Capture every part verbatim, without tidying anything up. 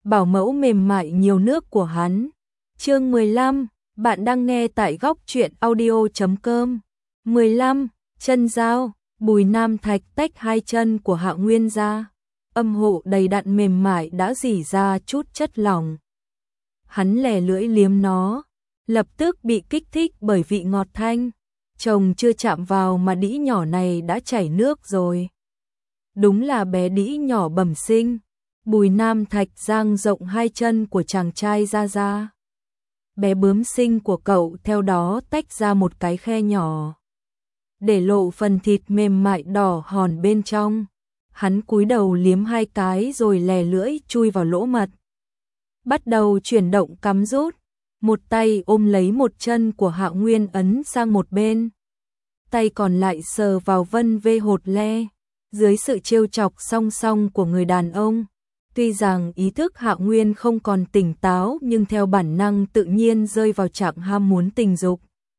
bảo mẫu mềm mại nhiều nước của hắn. Chương mười lăm, bạn đang nghe tại góc truyện audio chấm com. mười lăm, chân dao, Bùi Nam Thạch tách hai chân của Hạ Nguyên ra. Âm hộ đầy đặn mềm mại đã rỉ ra chút chất lỏng. Hắn lè lưỡi liếm nó, lập tức bị kích thích bởi vị ngọt thanh. Chồng chưa chạm vào mà đĩ nhỏ này đã chảy nước rồi. Đúng là bé đĩ nhỏ bẩm sinh. Bùi Nam Thạch dang rộng hai chân của chàng trai ra ra. Bé bướm xinh của cậu theo đó tách ra một cái khe nhỏ, để lộ phần thịt mềm mại đỏ hòn bên trong. Hắn cúi đầu liếm hai cái rồi lè lưỡi chui vào lỗ mật. Bắt đầu chuyển động cắm rút, một tay ôm lấy một chân của Hạ Nguyên ấn sang một bên. Tay còn lại sờ vào vân vê hột le, dưới sự trêu chọc song song của người đàn ông. Tuy rằng ý thức Hạ Nguyên không còn tỉnh táo nhưng theo bản năng tự nhiên rơi vào trạng ham muốn tình dục.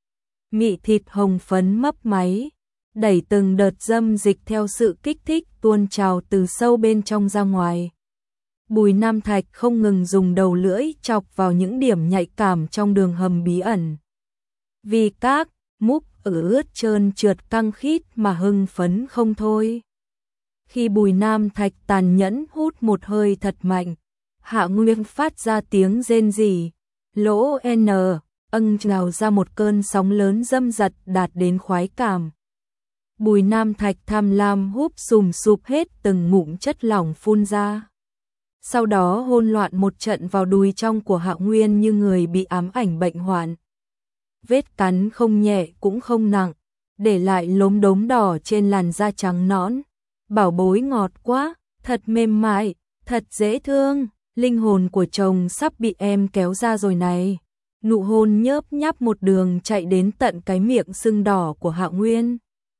Mị thịt hồng phấn mấp máy, đẩy từng đợt dâm dịch theo sự kích thích tuôn trào từ sâu bên trong ra ngoài. Bùi Nam Thạch không ngừng dùng đầu lưỡi chọc vào những điểm nhạy cảm trong đường hầm bí ẩn. Vì các múc ở ướt trơn trượt căng khít mà hưng phấn không thôi. Khi Bùi Nam Thạch tàn nhẫn hút một hơi thật mạnh, Hạ Nguyên phát ra tiếng rên rỉ, lỗ N, âng trào ra một cơn sóng lớn dâm dật đạt đến khoái cảm. Bùi Nam Thạch tham lam húp sùm sụp hết từng ngụm chất lỏng phun ra. Sau đó hôn loạn một trận vào đùi trong của Hạ Nguyên như người bị ám ảnh bệnh hoạn. Vết cắn không nhẹ cũng không nặng, để lại lốm đốm đỏ trên làn da trắng nõn. Bảo bối ngọt quá, thật mềm mại, thật dễ thương, linh hồn của chồng sắp bị em kéo ra rồi này. Nụ hôn nhớp nháp một đường chạy đến tận cái miệng sưng đỏ của Hạ Nguyên.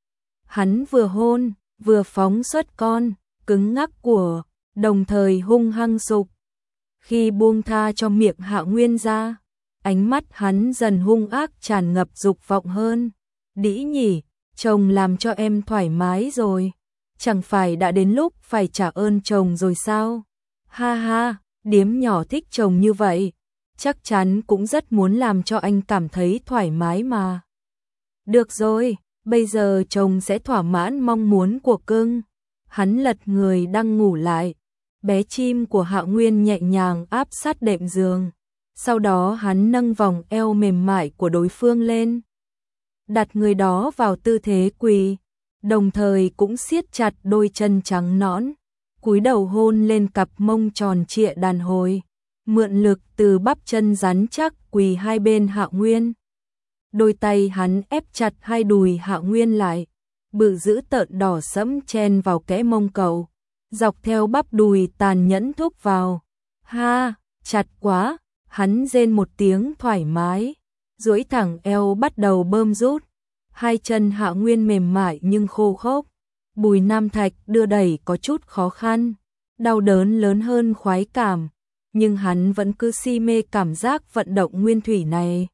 Hắn vừa hôn, vừa phóng xuất con, cứng ngắc của, đồng thời hung hăng sục. Khi buông tha cho miệng Hạ Nguyên ra, ánh mắt hắn dần hung ác tràn ngập dục vọng hơn. Đĩ nhỉ, chồng làm cho em thoải mái rồi. Chẳng phải đã đến lúc phải trả ơn chồng rồi sao? Ha ha, điếm nhỏ thích chồng như vậy, chắc chắn cũng rất muốn làm cho anh cảm thấy thoải mái mà. Được rồi, bây giờ chồng sẽ thỏa mãn mong muốn của cưng. Hắn lật người đang ngủ lại, bé chim của Hạ Nguyên nhẹ nhàng áp sát đệm giường. Sau đó hắn nâng vòng eo mềm mại của đối phương lên, đặt người đó vào tư thế quỳ, đồng thời cũng siết chặt đôi chân trắng nõn, cúi đầu hôn lên cặp mông tròn trịa đàn hồi, mượn lực từ bắp chân rắn chắc quỳ hai bên Hạ Nguyên. Đôi tay hắn ép chặt hai đùi Hạ Nguyên lại, bự dữ tợn đỏ sẫm chen vào kẽ mông cậu, dọc theo bắp đùi tàn nhẫn thúc vào. Ha, chặt quá, hắn rên một tiếng thoải mái, duỗi thẳng eo bắt đầu bơm rút. Hai chân Hạ Nguyên mềm mại nhưng khô khốc. Bùi Nam Thạch đưa đẩy có chút khó khăn, đau đớn lớn hơn khoái cảm, nhưng hắn vẫn cứ si mê cảm giác vận động nguyên thủy này.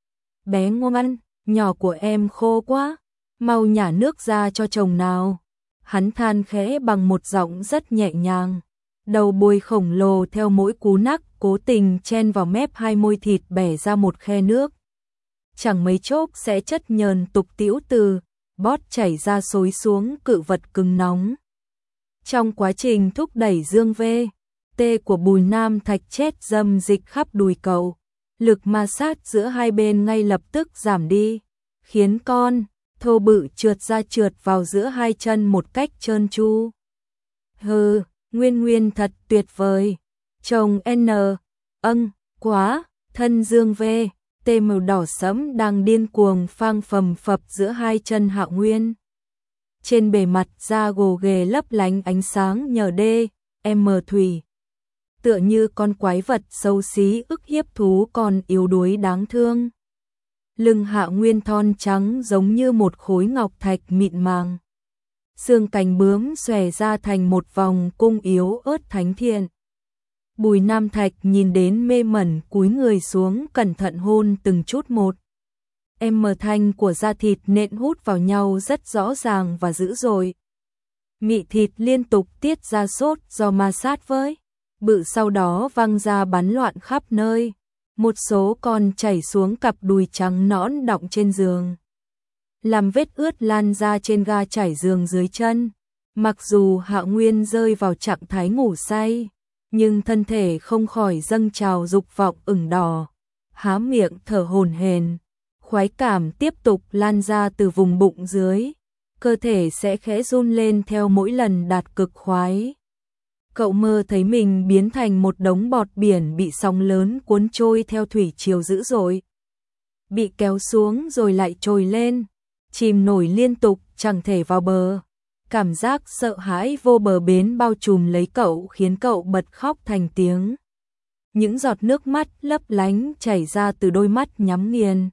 Bé ngoan, nhỏ của em khô quá, mau nhả nước ra cho chồng nào. Hắn than khẽ bằng một giọng rất nhẹ nhàng. Đầu bùi khổng lồ theo mỗi cú nắc cố tình chen vào mép hai môi thịt bẻ ra một khe nước. Chẳng mấy chốc sẽ chất nhờn tục tĩu từ bót chảy ra xối xuống cự vật cứng nóng. Trong quá trình thúc đẩy dương vê, tê của Bùi Nam Thạch chết dâm dịch khắp đùi cậu, lực ma sát giữa hai bên ngay lập tức giảm đi, khiến con thô bự trượt ra trượt vào giữa hai chân một cách trơn tru. Hừ, Nguyên Nguyên thật tuyệt vời. Chồng N, âng, quá, thân dương vê, tê màu đỏ sẫm đang điên cuồng phang phầm phập giữa hai chân Hạ Nguyên. Trên bề mặt da gồ ghề lấp lánh ánh sáng nhờ đê, em thủy. Tựa như con quái vật xấu xí ức hiếp thú còn yếu đuối đáng thương. Lưng Hạ Nguyên thon trắng giống như một khối ngọc thạch mịn màng. Xương cánh bướm xòe ra thành một vòng cung yếu ớt thánh thiện. Bùi Nam Thạch nhìn đến mê mẩn cúi người xuống cẩn thận hôn từng chút một. Em mờ thanh của da thịt nện hút vào nhau rất rõ ràng và dữ dội. Mị thịt liên tục tiết ra sốt do ma sát với. bự sau đó văng ra bắn loạn khắp nơi. Một số còn chảy xuống cặp đùi trắng nõn đọng trên giường, làm vết ướt lan ra trên ga trải giường dưới chân. Mặc dù Hạ Nguyên rơi vào trạng thái ngủ say, nhưng thân thể không khỏi dâng trào dục vọng ửng đỏ, há miệng thở hổn hển, khoái cảm tiếp tục lan ra từ vùng bụng dưới, cơ thể sẽ khẽ run lên theo mỗi lần đạt cực khoái. Cậu mơ thấy mình biến thành một đống bọt biển bị sóng lớn cuốn trôi theo thủy triều dữ dội, bị kéo xuống rồi lại trồi lên, chìm nổi liên tục chẳng thể vào bờ. Cảm giác sợ hãi vô bờ bến bao trùm lấy cậu khiến cậu bật khóc thành tiếng. Những giọt nước mắt lấp lánh chảy ra từ đôi mắt nhắm nghiền.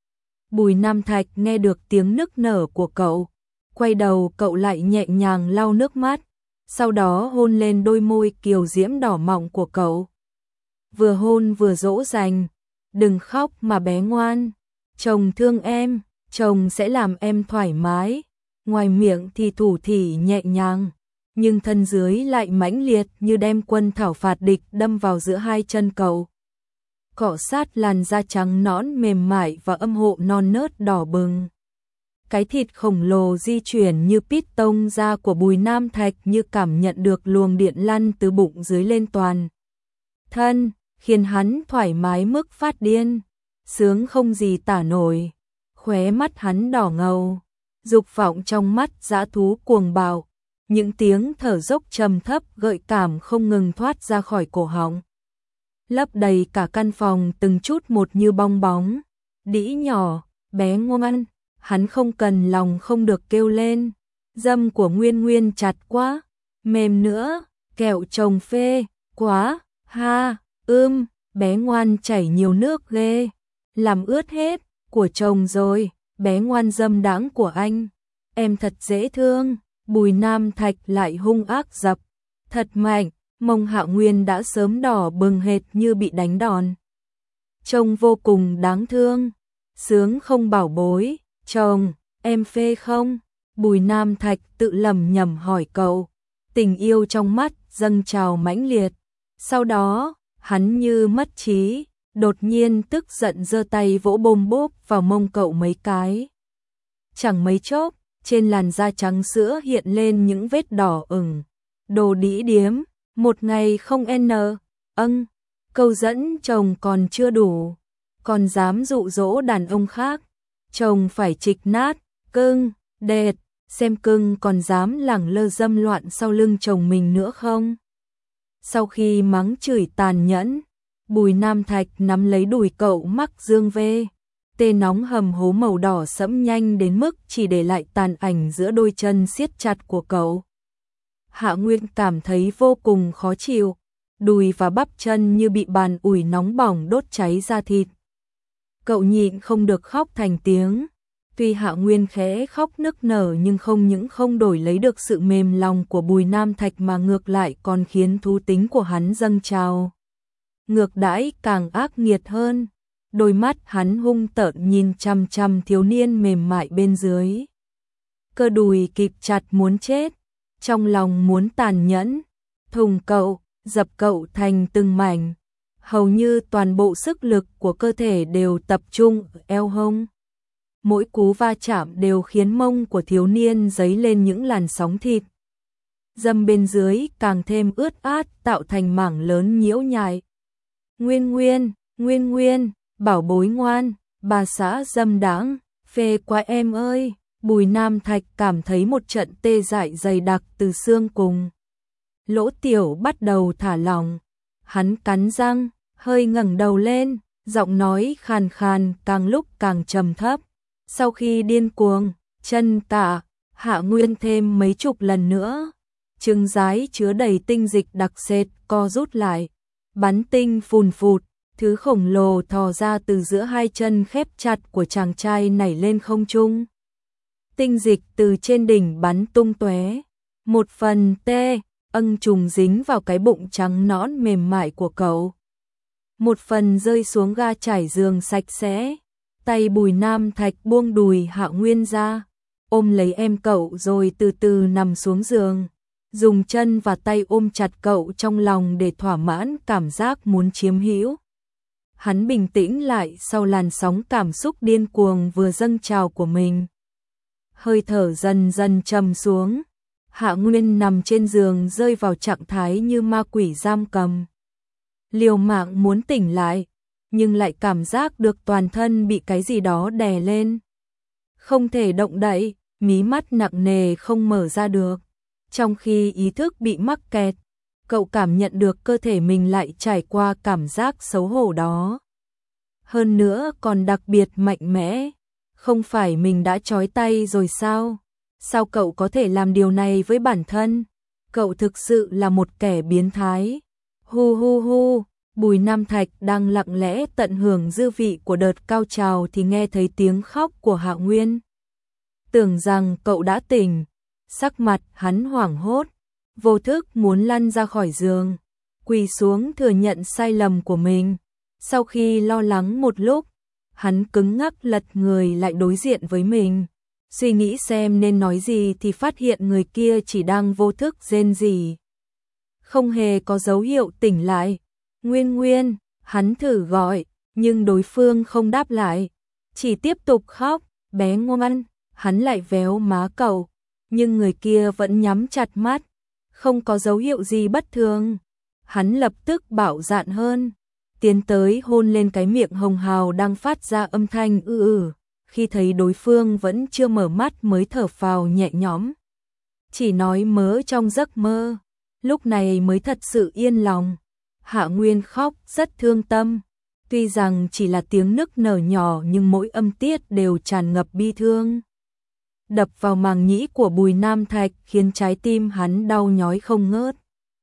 Bùi Nam Thạch nghe được tiếng nức nở của cậu, quay đầu cậu lại nhẹ nhàng lau nước mắt, sau đó hôn lên đôi môi kiều diễm đỏ mọng của cậu. Vừa hôn vừa dỗ dành, đừng khóc mà bé ngoan, chồng thương em, chồng sẽ làm em thoải mái. Ngoài miệng thì thủ thỉ nhẹ nhàng, nhưng thân dưới lại mãnh liệt như đem quân thảo phạt địch đâm vào giữa hai chân cậu. Cọ sát làn da trắng nõn mềm mại và âm hộ non nớt đỏ bừng. Cái thịt khổng lồ di chuyển như piston da của Bùi Nam Thạch như cảm nhận được luồng điện lăn từ bụng dưới lên toàn thân, khiến hắn thoải mái mức phát điên, sướng không gì tả nổi. Khóe mắt hắn đỏ ngầu, dục vọng trong mắt dã thú cuồng bạo, những tiếng thở dốc trầm thấp gợi cảm không ngừng thoát ra khỏi cổ họng, lấp đầy cả căn phòng từng chút một như bong bóng. Đĩ nhỏ, bé ngoan, hắn không cần lòng không được kêu lên. Dâm của Nguyên Nguyên chặt quá, mềm nữa, kẹo chồng phê, quá, ha, ưm, bé ngoan chảy nhiều nước ghê, làm ướt hết, của chồng rồi, bé ngoan dâm đãng của anh, em thật dễ thương. Bùi Nam Thạch lại hung ác dập, thật mạnh, mông Hạ Nguyên đã sớm đỏ bừng hệt như bị đánh đòn. Trông vô cùng đáng thương, sướng không bảo bối, chồng, em phê không? Bùi Nam Thạch tự lẩm nhẩm hỏi cậu, tình yêu trong mắt dâng trào mãnh liệt. Sau đó, hắn như mất trí, đột nhiên tức giận giơ tay vỗ bôm bốp vào mông cậu mấy cái. Chẳng mấy chốc, trên làn da trắng sữa hiện lên những vết đỏ ửng. Đồ đĩ điếm, một ngày không n, âng, câu dẫn chồng còn chưa đủ, còn dám dụ dỗ đàn ông khác, chồng phải trịch nát, cưng, đệt, xem cưng còn dám lẳng lơ dâm loạn sau lưng chồng mình nữa không. Sau khi mắng chửi tàn nhẫn, Bùi Nam Thạch nắm lấy đùi cậu mắc dương vê, tê nóng hầm hố màu đỏ sẫm nhanh đến mức chỉ để lại tàn ảnh giữa đôi chân siết chặt của cậu. Hạ Nguyên cảm thấy vô cùng khó chịu, đùi và bắp chân như bị bàn ủi nóng bỏng đốt cháy da thịt. Cậu nhịn không được khóc thành tiếng. Tuy Hạ Nguyên khẽ khóc nức nở nhưng không những không đổi lấy được sự mềm lòng của Bùi Nam Thạch mà ngược lại còn khiến thú tính của hắn dâng trào. Ngược đãi càng ác nghiệt hơn, đôi mắt hắn hung tợn nhìn chằm chằm thiếu niên mềm mại bên dưới. Cơ đùi kịp chặt muốn chết, trong lòng muốn tàn nhẫn, thùng cậu, dập cậu thành từng mảnh. Hầu như toàn bộ sức lực của cơ thể đều tập trung ở eo hông. Mỗi cú va chạm đều khiến mông của thiếu niên dấy lên những làn sóng thịt. Dâm bên dưới càng thêm ướt át tạo thành mảng lớn nhiễu nhại. Nguyên Nguyên, Nguyên Nguyên, bảo bối ngoan, bà xã dâm đãng, phê quá em ơi. Bùi Nam Thạch cảm thấy một trận tê dại dày đặc từ xương cùng. Lỗ tiểu bắt đầu thả lỏng, hắn cắn răng, hơi ngẩng đầu lên, giọng nói khàn khàn càng lúc càng trầm thấp. Sau khi điên cuồng, chân tạ, Hạ Nguyên thêm mấy chục lần nữa. Trứng rái chứa đầy tinh dịch đặc sệt co rút lại, bắn tinh phùn phụt, thứ khổng lồ thò ra từ giữa hai chân khép chặt của chàng trai nảy lên không trung. Tinh dịch từ trên đỉnh bắn tung tóe, một phần tê, âng trùng dính vào cái bụng trắng nõn mềm mại của cậu. Một phần rơi xuống ga trải giường sạch sẽ. Tay Bùi Nam Thạch buông đùi Hạ Nguyên ra, ôm lấy em cậu rồi từ từ nằm xuống giường. dùng chân và tay ôm chặt cậu trong lòng để thỏa mãn cảm giác muốn chiếm hữu. Hắn bình tĩnh lại sau làn sóng cảm xúc điên cuồng vừa dâng trào của mình. Hơi thở dần dần trầm xuống, Hạ Nguyên nằm trên giường rơi vào trạng thái như ma quỷ giam cầm. Liều mạng muốn tỉnh lại, nhưng lại cảm giác được toàn thân bị cái gì đó đè lên. Không thể động đậy, mí mắt nặng nề không mở ra được. Trong khi ý thức bị mắc kẹt, cậu cảm nhận được cơ thể mình lại trải qua cảm giác xấu hổ đó. Hơn nữa còn đặc biệt mạnh mẽ. Không phải mình đã trói tay rồi sao? Sao cậu có thể làm điều này với bản thân? Cậu thực sự là một kẻ biến thái. Hu hu hu, Bùi Nam Thạch đang lặng lẽ tận hưởng dư vị của đợt cao trào thì nghe thấy tiếng khóc của Hạ Nguyên. Tưởng rằng cậu đã tỉnh, sắc mặt hắn hoảng hốt, vô thức muốn lăn ra khỏi giường, quỳ xuống thừa nhận sai lầm của mình. Sau khi lo lắng một lúc, hắn cứng ngắc lật người lại đối diện với mình. Suy nghĩ xem nên nói gì thì phát hiện người kia chỉ đang vô thức rên rỉ. Không hề có dấu hiệu tỉnh lại. Nguyên Nguyên, hắn thử gọi, nhưng đối phương không đáp lại. Chỉ tiếp tục khóc, bé ngoan, hắn lại véo má cậu. Nhưng người kia vẫn nhắm chặt mắt, không có dấu hiệu gì bất thường. Hắn lập tức bạo dạn hơn, tiến tới hôn lên cái miệng hồng hào đang phát ra âm thanh ư ử. Khi thấy đối phương vẫn chưa mở mắt mới thở phào nhẹ nhõm. Chỉ nói mớ trong giấc mơ, lúc này mới thật sự yên lòng. Hạ Nguyên khóc rất thương tâm, tuy rằng chỉ là tiếng nức nở nhỏ nhưng mỗi âm tiết đều tràn ngập bi thương. Đập vào màng nhĩ của Bùi Nam Thạch khiến trái tim hắn đau nhói không ngớt.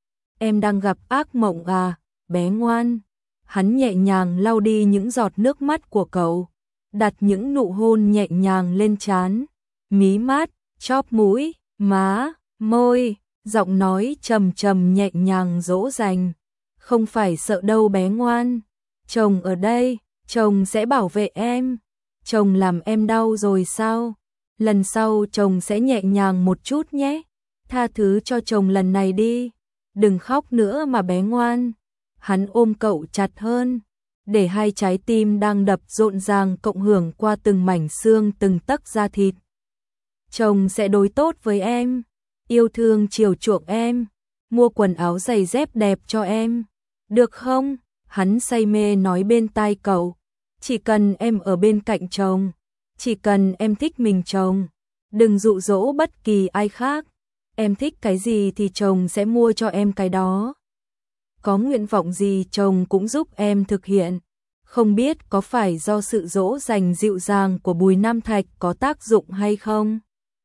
Em đang gặp ác mộng à, bé ngoan. Hắn nhẹ nhàng lau đi những giọt nước mắt của cậu, đặt những nụ hôn nhẹ nhàng lên trán, mí mắt, chóp mũi, má, môi, giọng nói trầm trầm nhẹ nhàng dỗ dành. Không phải sợ đâu bé ngoan, chồng ở đây, chồng sẽ bảo vệ em. Chồng làm em đau rồi sao? Lần sau chồng sẽ nhẹ nhàng một chút nhé. Tha thứ cho chồng lần này đi. Đừng khóc nữa mà bé ngoan. Hắn ôm cậu chặt hơn, để hai trái tim đang đập rộn ràng cộng hưởng qua từng mảnh xương từng tấc da thịt. Chồng sẽ đối tốt với em, yêu thương chiều chuộng em, mua quần áo giày dép đẹp cho em. Được không? Hắn say mê nói bên tai cậu. Chỉ cần em ở bên cạnh chồng, chỉ cần em thích mình chồng, đừng dụ dỗ bất kỳ ai khác. Em thích cái gì thì chồng sẽ mua cho em cái đó. Có nguyện vọng gì chồng cũng giúp em thực hiện. Không biết có phải do sự dỗ dành dịu dàng của Bùi Nam Thạch có tác dụng hay không?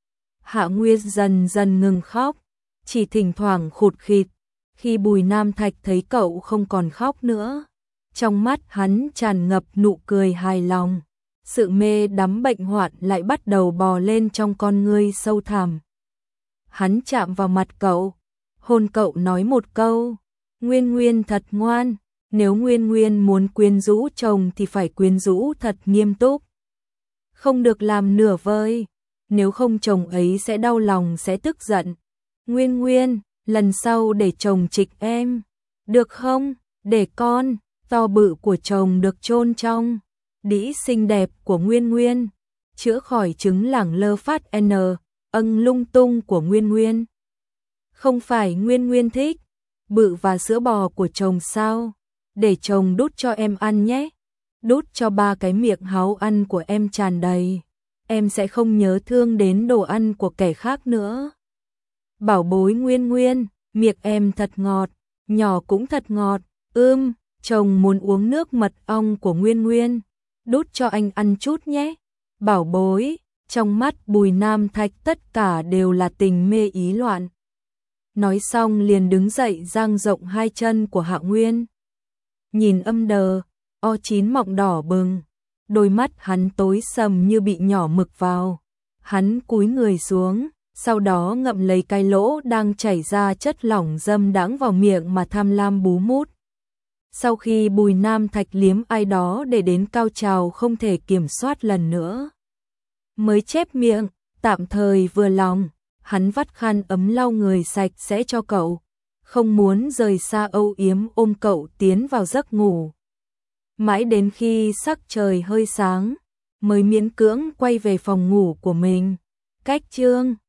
Hạ Nguyên dần dần ngừng khóc, chỉ thỉnh thoảng khụt khịt. Khi Bùi Nam Thạch thấy cậu không còn khóc nữa, trong mắt hắn tràn ngập nụ cười hài lòng. Sự mê đắm bệnh hoạn lại bắt đầu bò lên trong con ngươi sâu thẳm. Hắn chạm vào mặt cậu, hôn cậu nói một câu. Nguyên Nguyên thật ngoan, nếu Nguyên Nguyên muốn quyến rũ chồng thì phải quyến rũ thật nghiêm túc. Không được làm nửa vời, nếu không chồng ấy sẽ đau lòng sẽ tức giận. Nguyên Nguyên, lần sau để chồng trịch em, được không? Để con, to bự của chồng được chôn trong đĩ xinh đẹp của Nguyên Nguyên, chữa khỏi chứng lẳng lơ phát n, âng lung tung của Nguyên Nguyên. Không phải Nguyên Nguyên thích bự và sữa bò của chồng sao? Để chồng đút cho em ăn nhé. Đút cho ba cái miệng háu ăn của em tràn đầy. Em sẽ không nhớ thương đến đồ ăn của kẻ khác nữa. Bảo bối Nguyên Nguyên, miệng em thật ngọt, nhỏ cũng thật ngọt. Ưm, chồng muốn uống nước mật ong của Nguyên Nguyên. Đút cho anh ăn chút nhé. Bảo bối, trong mắt Bùi Nam Thạch tất cả đều là tình mê ý loạn. Nói xong liền đứng dậy dang rộng hai chân của Hạ Nguyên. Nhìn âm đờ, o chín mọng đỏ bừng, đôi mắt hắn tối sầm như bị nhỏ mực vào. Hắn cúi người xuống, sau đó ngậm lấy cái lỗ đang chảy ra chất lỏng dâm đãng vào miệng mà tham lam bú mút. Sau khi Bùi Nam Thạch liếm ai đó để đến cao trào không thể kiểm soát lần nữa, mới chép miệng, tạm thời vừa lòng. hắn vắt khăn ấm lau người sạch sẽ cho cậu, không muốn rời xa âu yếm ôm cậu tiến vào giấc ngủ. Mãi đến khi sắc trời hơi sáng, mới miễn cưỡng quay về phòng ngủ của mình. Cách chương